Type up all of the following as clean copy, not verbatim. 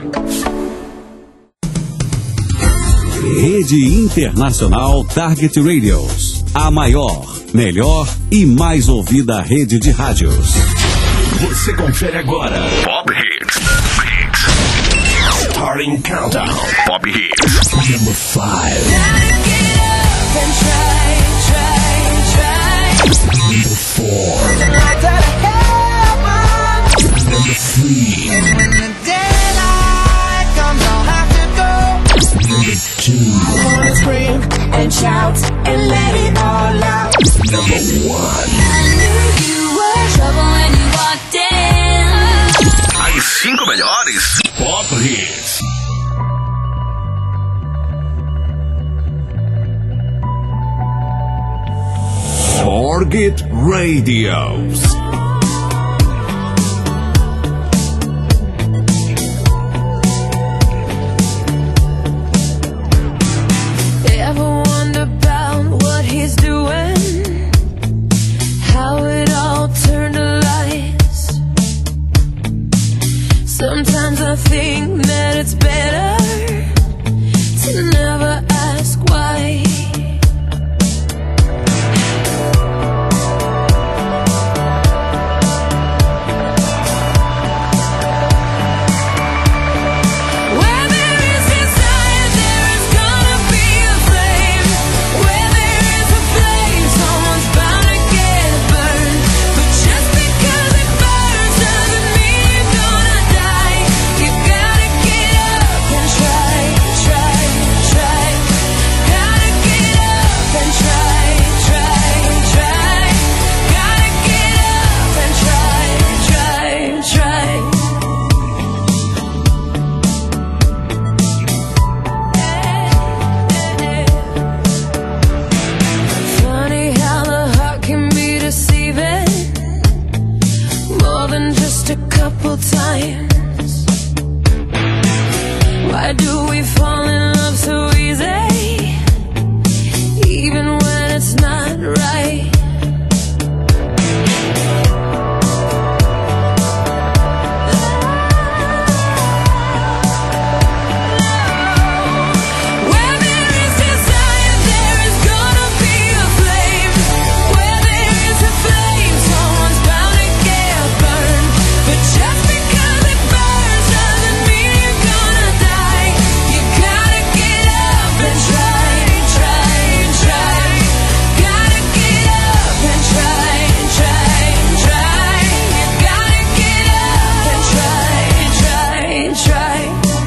Rede Internacional Target Radios. A maior, melhor e mais ouvida rede de rádios. Você confere agora Pop Hits. Starting Countdown. Pop Hits. Number 5. Number 4. Number 3. Number 2. I wanna scream and shout and let it all out. Number 1. I knew you were trouble when you walked in. As 5 melhores Pop Hits. Target Radios. Sometimes I think that it's better to never ask why. Where there is desire, there is gonna be a flame. Where there is a flame, someone's bound to get burned. But just because it burns doesn't mean you're gonna die. You gotta get up and try, try, try. Gotta get up and try, try, try. Gotta get up and try, try, try. Funny how the heart can be deceiving more than just a couple times. Why do we fall in love so easy, even when it's not right? Where there is desire, there is gonna be a flame. Where there is a flame, someone's bound to get burned. But just because it burns doesn't mean you're gonna die. You gotta get up and try, try, try. Gotta get up and try, try, try. You gotta get up and try, try, try.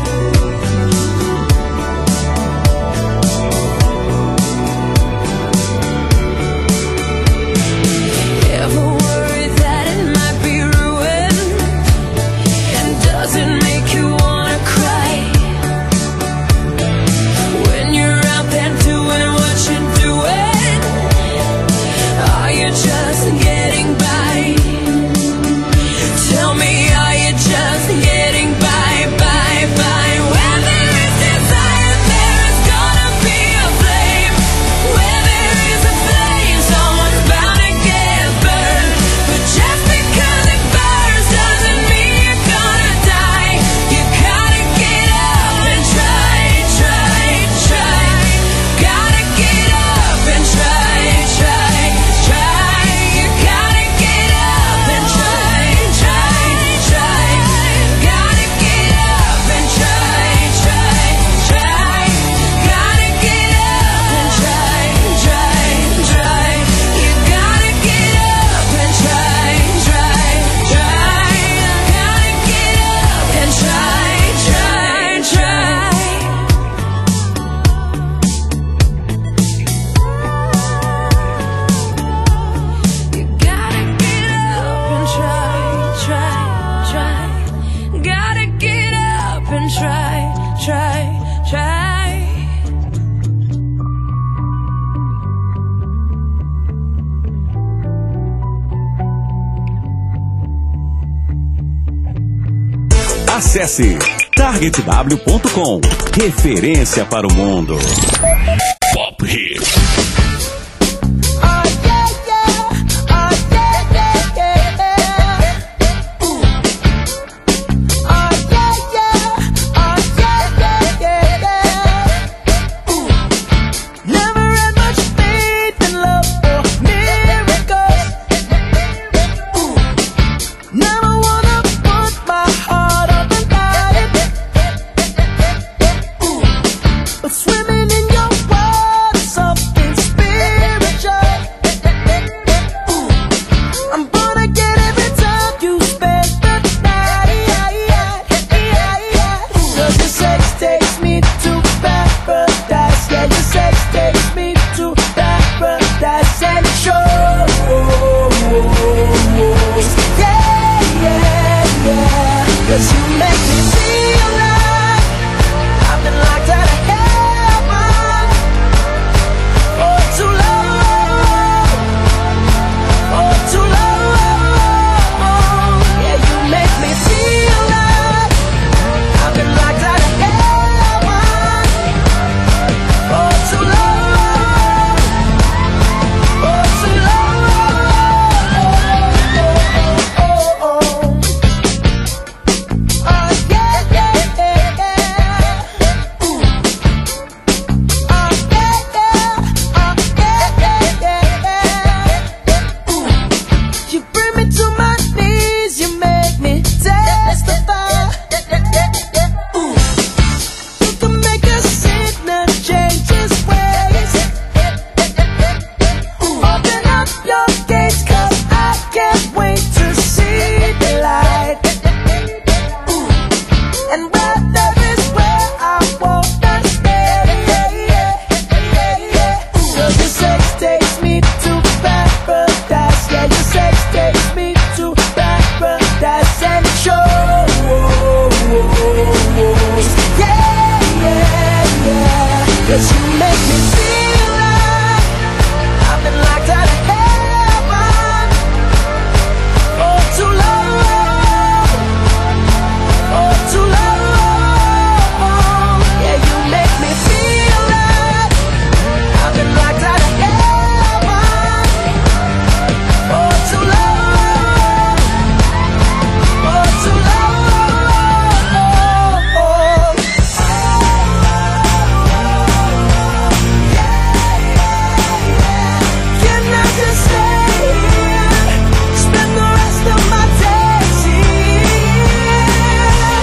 Ever worry that it might be ruined? And does it make you wanna cry? When you're out there doing what you're doing, are you just getting by? Tell me, are you just getting by, by, by? Where there is desire, there is gonna be a flame. Where there is a flame, someone's bound to get burned. But just because it burns doesn't mean you're gonna die. You gotta get up and try, try, try. Gotta get up and try, try, try. You gotta get up and try, try, try. Gotta get up and try, try, try. Gotta get up and try, try, try. You gotta get up and try, try, try. Gotta get up and try, try, try. You gotta get up and try, try, try. Gotta get up and try, try, try. Acesse targetw.com. Referência para o mundo. Pop Hits. make me feel like I've been locked out of heaven for too long, for too long. Yeah, you make me feel like I've been locked out of heaven for too long, for too You bring me to my knees, you make me testify. You can make a sinner change his ways. Open up your gates, 'cause I can't wait to see the light. And where there is where I wanna stay. So your sex takes me to paradise. Yeah, your sex takes me to paradise and it shows. Yeah, yeah, yeah. 'Cause you make me feel like I've been locked out of heaven for too long, for too long. Yeah, you make me feel like I've been locked out of heaven for too long, for too long. Can I just stay here, spend the rest of my days here?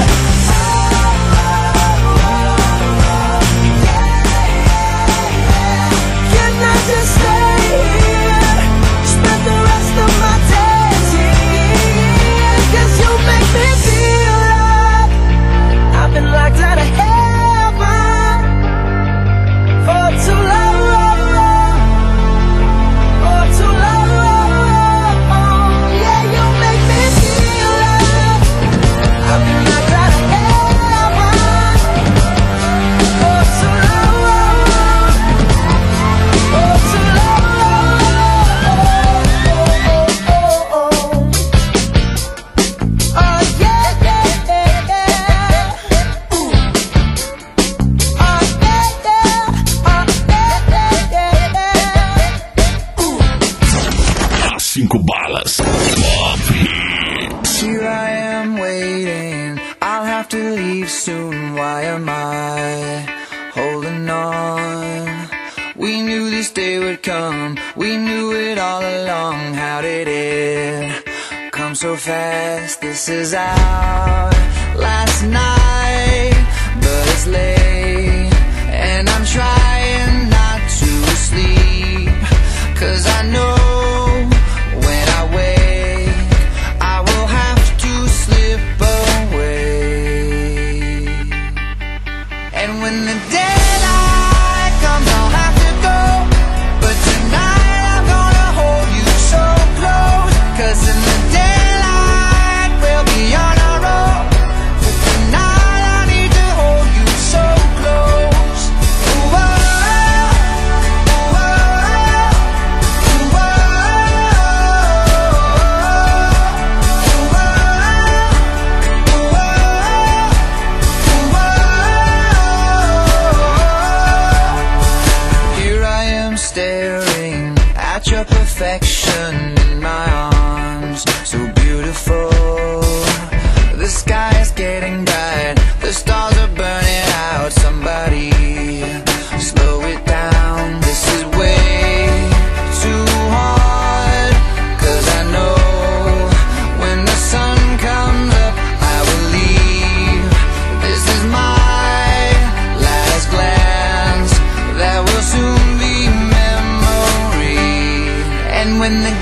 Can I just stay here, spend the rest of my days here? 'Cause you make me feel like I've been locked out of heaven for too long, for too long. Yeah, you make me feel like I've been locked out of heaven for too long, for too long. Oh yeah, yeah, yeah, yeah. Oh yeah, yeah, yeah. 5 balas. Here I am waiting, I'll have to leave soon. Why am I holding on? We knew this day would come, we knew it all along. How did it come so fast? This is our last night, but it's late, and I'm trying not to sleep, 'cause I know when I wake I will have to slip away. And when the daylight comes I'll have to go, but tonight I'm gonna hold you so close, 'cause in the daylight we'll be on our own, but tonight I need to hold you so close. Ooh, oh, ooh, oh, ooh, oh, ooh, oh. Here I am staring at your perfection in my arms, so beautiful. The sky is getting bright, the stars are burning out. Somebody slow it down, this is way too hard. 'Cause I know when the sun comes up I will leave. This is my last glance, that will soon be memory. And when the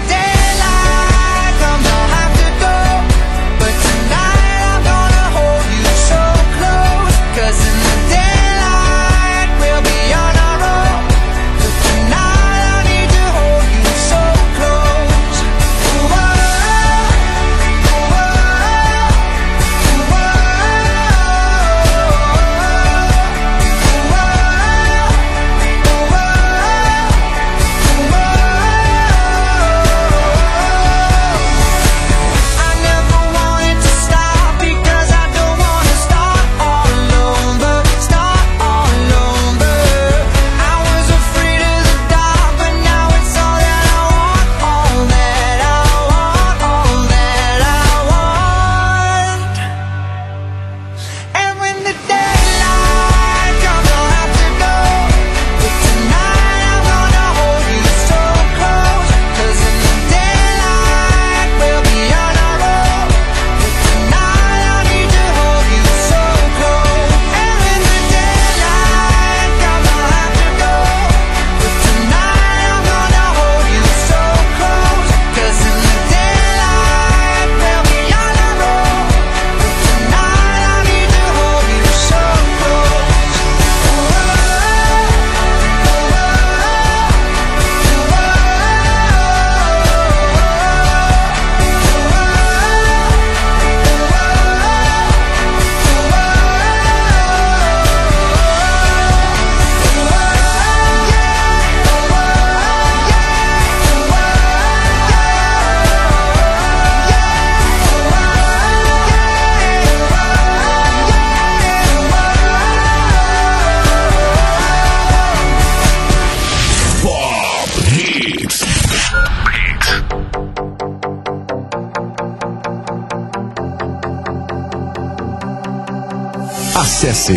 Acesse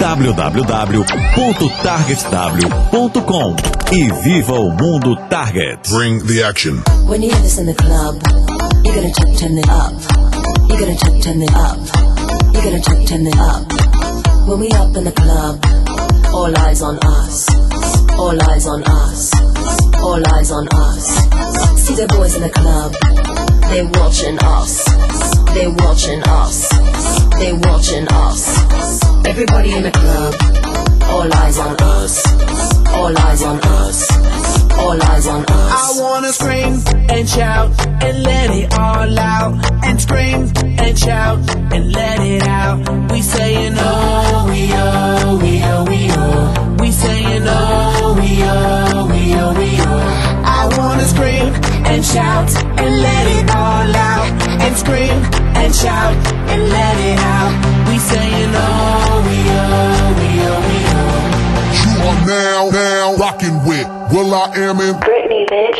www.targetw.com e viva o mundo Target. Bring the action. When you hear this in the club, you're gonna turn it up. You're gonna turn it up. You're gonna turn it up. When we up in the club, all eyes on us. All eyes on us. All eyes on us. See the boys in the club, they watching us. They watching us. They watching us. Everybody in the club, all eyes on us. All eyes on us. All eyes on us. I wanna scream and shout and let it all out. And scream and shout and let it out. We saying oh, we oh, we oh, we oh. We saying oh, we oh, we oh, we oh. I wanna scream and shout and let it all out. And scream and shout and let it out. We saying oh, we oh, we oh, we oh. You are now rocking with will.i.am in Britney, bitch.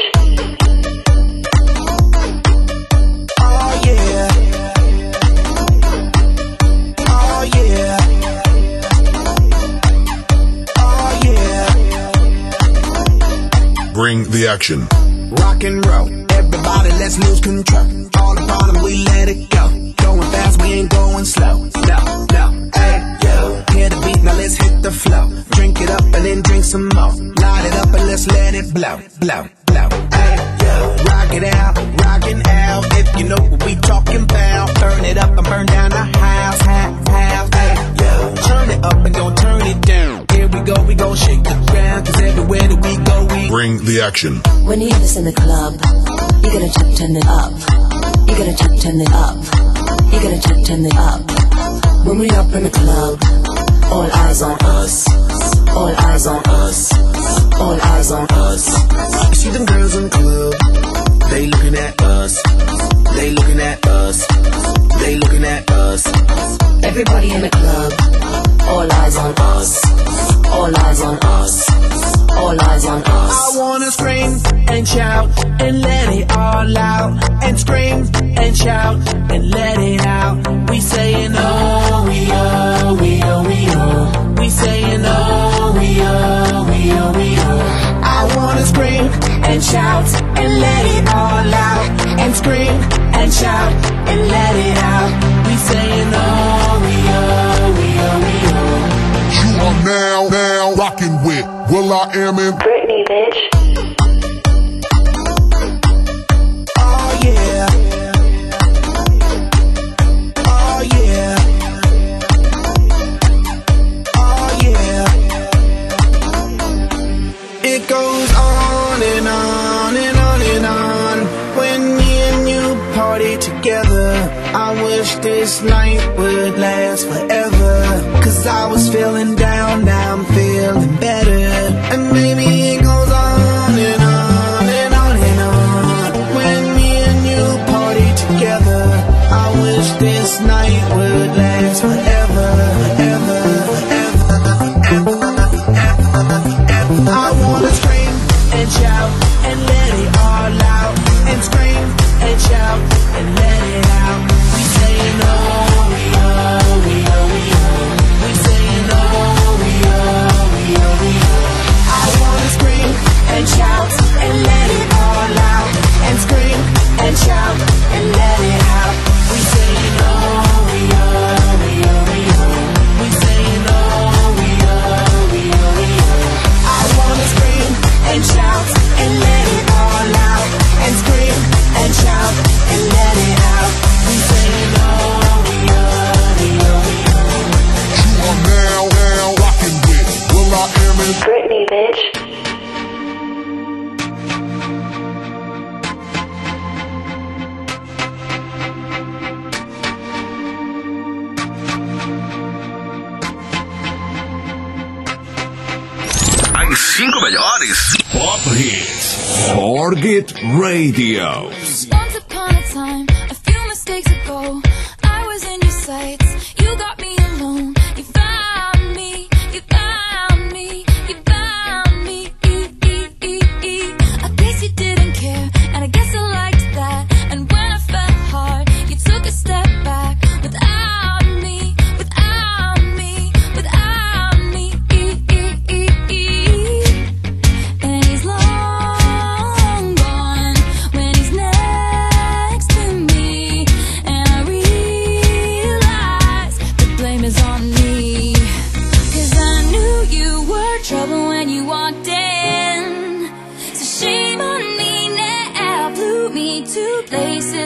Oh yeah. Oh yeah. Oh yeah. Bring the action. Rock and roll, everybody let's lose control. All the bottom we let it go. Going fast, we ain't going slow. No, hey yo, hear the beat, now let's hit the flow. Drink it up and then drink some more. Light it up and let's let it blow, blow, blow. Hey yo, rock it out, rockin' out. If you know what we talking about, burn it up and burn down the house, house. Hey yo, turn it up and don't turn it down. Here we go shake the ground. 'Cause everywhere that we go, we bring the action. When you hear this in the club, you're gonna turn it up. You're gonna turn it up. You're gonna turn it up. When we up in the club, all eyes on us. All eyes on us. All eyes on us. You see them girls in the club, they looking at us. They looking at us. They looking at us. Everybody in the club, all eyes on us. All eyes on us. All eyes on us. I wanna scream and shout and let it all out. And scream and shout and let it out. We saying oh, we oh, we oh, we oh. We saying oh, we oh, we oh, we oh. I wanna scream and shout and let it all out. And scream and shout and let it out. We saying oh, we oh, we oh, we oh. You are now rocking with will.i.am in Britney, bitch. Oh yeah. Oh yeah. Oh yeah. It goes on and on and on and on. When me and you party together, I wish this night would last forever. 'Cause I was feeling down, now I'm feeling better. And maybe it goes on and on and on and on. When me and you party together, I wish this night would last forever, forever, forever, forever. I wanna scream and shout and let it all out. And scream and shout and let it out. We saying oh, we oh, we oh, we oh. We saying oh, we oh, we oh, we oh. I wanna scream and shout and let it all out. And scream and shout and let it out. We saying oh, we oh, we oh, we oh. We saying oh, we oh, we oh, we oh. I wanna scream and shout and let it all out. And scream and shout and let it out. We saying oh, we oh, we oh, we oh. You are now rocking with will.i.am in Britney, bitch. As 5 melhores. Pop Hits. Target Radio. Once upon a time, a few mistakes ago, I was in your sights. You got me alone. You found me. You found me. You found me. I guess you didn't care, and I guess I liked that. And when I fell hard, you took a step back without me. Without me.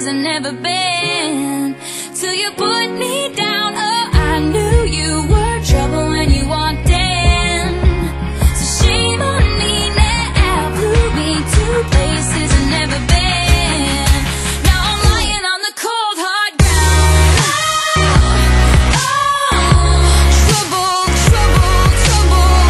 I've never been. Till you put me down, oh, I knew you were trouble when you walked in. So shame on me now, blew me to places I've never been. Now I'm lying on the cold hard ground. Oh, trouble, trouble, trouble.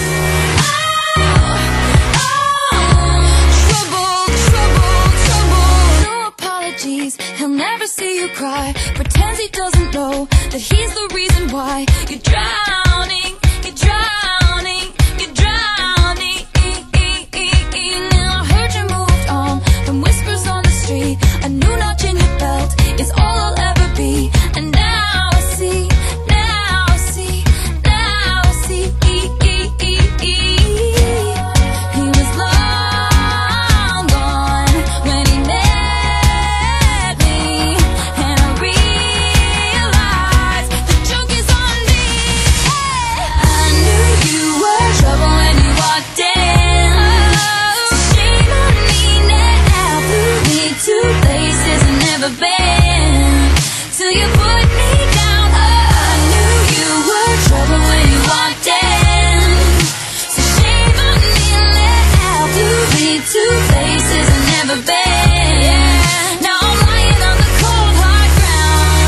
Trouble, trouble. No apologies, he'll never see you cry. Pretends he doesn't know that he's the reason why you're drowning, you're drowning, you're drowning. Now I heard you moved on from whispers on the street. A new notch in your belt is all I'll ever be. And now I see, now I see, now I see. He was long gone when he met me, and I realized the joke is on me. I knew you were trouble when you walked in. So shame on me now, blew me to places I've never been. Till you put me down, oh, I knew you were trouble when you walked in. So shame on me now, blew me to places I've never been. Now I'm lying on the cold hard ground.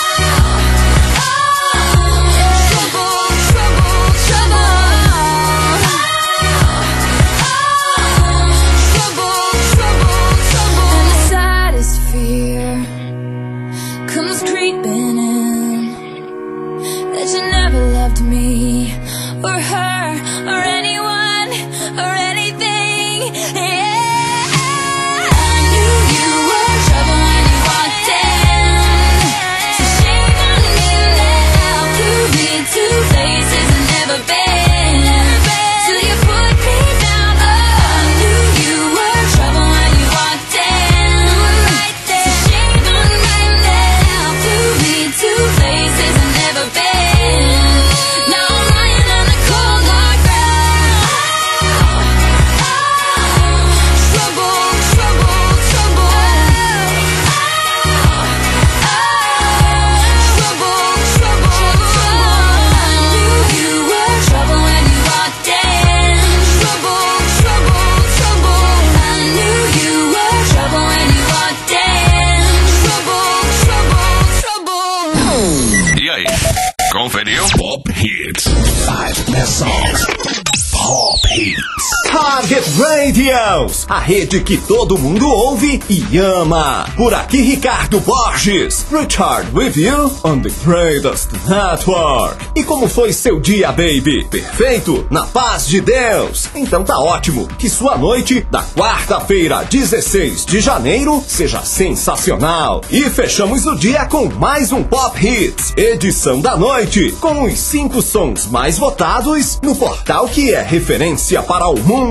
Trouble, trouble, trouble. Trouble, trouble, trouble. And the saddest fear comes creeping in, that you never loved me or her or anyone or anything. Yeah, I knew you were trouble when you walked in. So shame on me now, blew me to places I've never been. Till you put me down, oh, I knew you were trouble when you walked in. So shame on me now, blew me to places I've never been. Now I'm lying on the cold hard ground. Trouble, trouble, trouble. Trouble, trouble, trouble. I knew you were trouble when you walked in. Trouble, trouble, trouble. I knew you were trouble when you walked in. Trouble, trouble, trouble. E aí, conferiu? Pop Hits. 5 best songs. Pop Hits. Target Radios, a rede que todo mundo ouve e ama. Por aqui, Ricardo Borges. Richard with you on the greatest network. E como foi seu dia, baby? Perfeito? Na paz de Deus? Então tá ótimo. Que sua noite da quarta-feira, 16 de janeiro, seja sensacional. E fechamos o dia com mais um Pop Hits, edição da noite, com os 5 sons mais votados no portal que é referência para o mundo,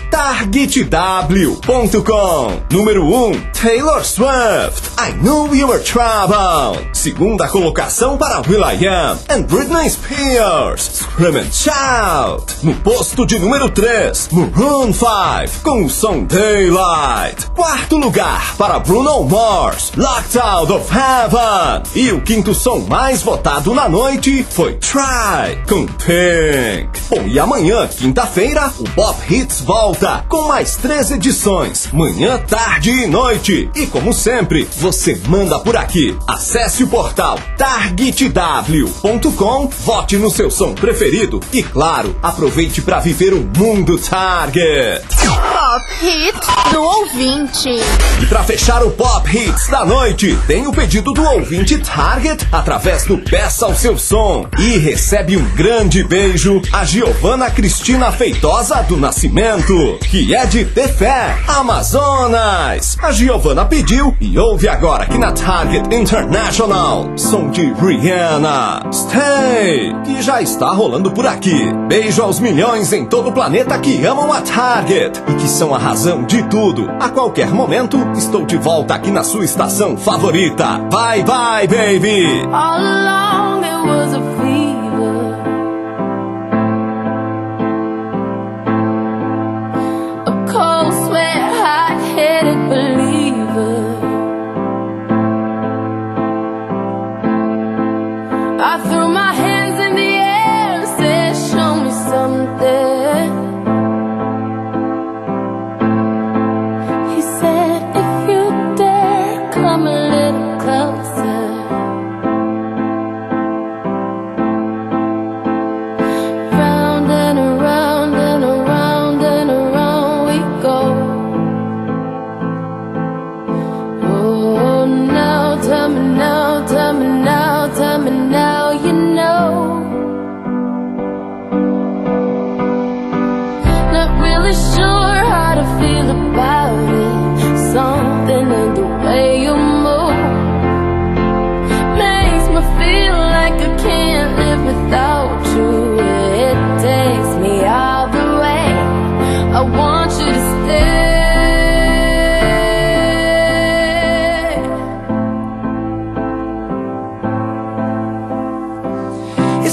TargetW.com. Número 1, Taylor Swift, I Knew You Were Trouble. Segunda colocação para will.i.am and Britney Spears, Scream and Shout. No posto de número 3, Maroon 5, com o som Daylight. Quarto lugar para Bruno Mars, Locked Out of Heaven. E o quinto som mais votado na noite foi Try, com Pink. Bom, e amanhã, quinta-feira, o Pop Hits volta com mais 3 edições, manhã, tarde e noite. E como sempre, você manda por aqui. Acesse o portal TargetW.com, vote no seu som preferido e, claro, aproveite para viver o mundo Target. Pop Hits do ouvinte. E para fechar o Pop Hits da noite, tem o pedido do ouvinte Target através do Peça o Seu Som. E recebe um grande beijo a Giovana Cristina Feitosa do Nascimento, que é de Tefé, Amazonas. A Giovana pediu e ouve agora aqui na Target International, som de Rihanna, Stay, que já está rolando por aqui. Beijo aos milhões em todo o planeta que amam a Target e que são a razão de tudo. A qualquer momento, estou de volta aqui na sua estação favorita. Bye bye, baby! All along it was a fever, a cold sweat, hot-headed believer.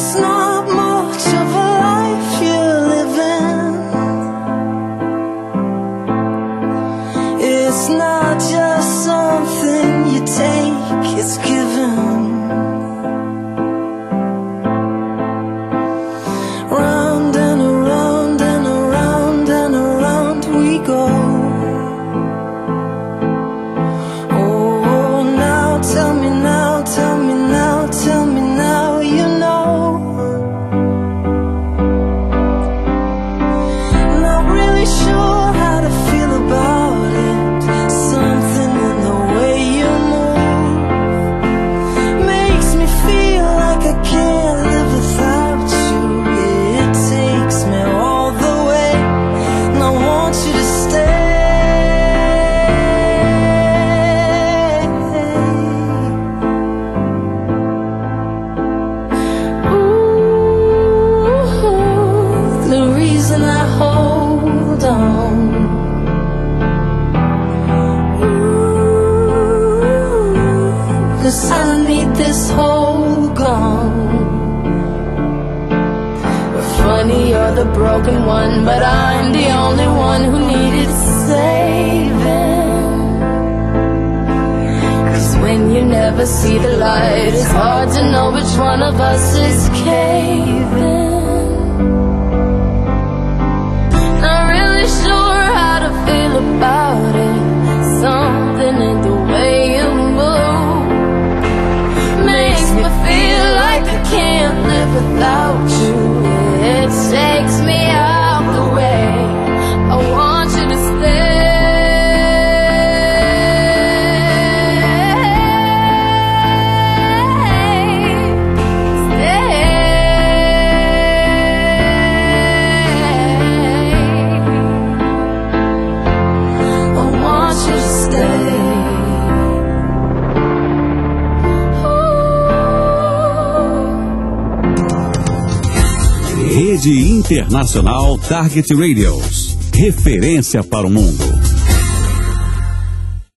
It's not much of a life you're living. It's not just something you take, it's given. Round and around and around and around we go. Oh, now tell me now, tell me now, tell me now, you know. Not really sure how to feel about it. Something in the way you move makes me feel like I can't live without you. It takes me all the way, and I want you to stay. Ooh, the reason I hold on. Ooh, 'cause I need this whole gone. Funny, you're the broken one, but I'm the only one who needed saving. 'Cause when you never see the light, it's hard to know which one of us is caving. Not really sure how to feel about it. Something in the way you move makes me feel like I can't live without you. It takes me out the way. I want you to stay. I want you to stay. Rede Internacional Target Radios. Referência para o mundo.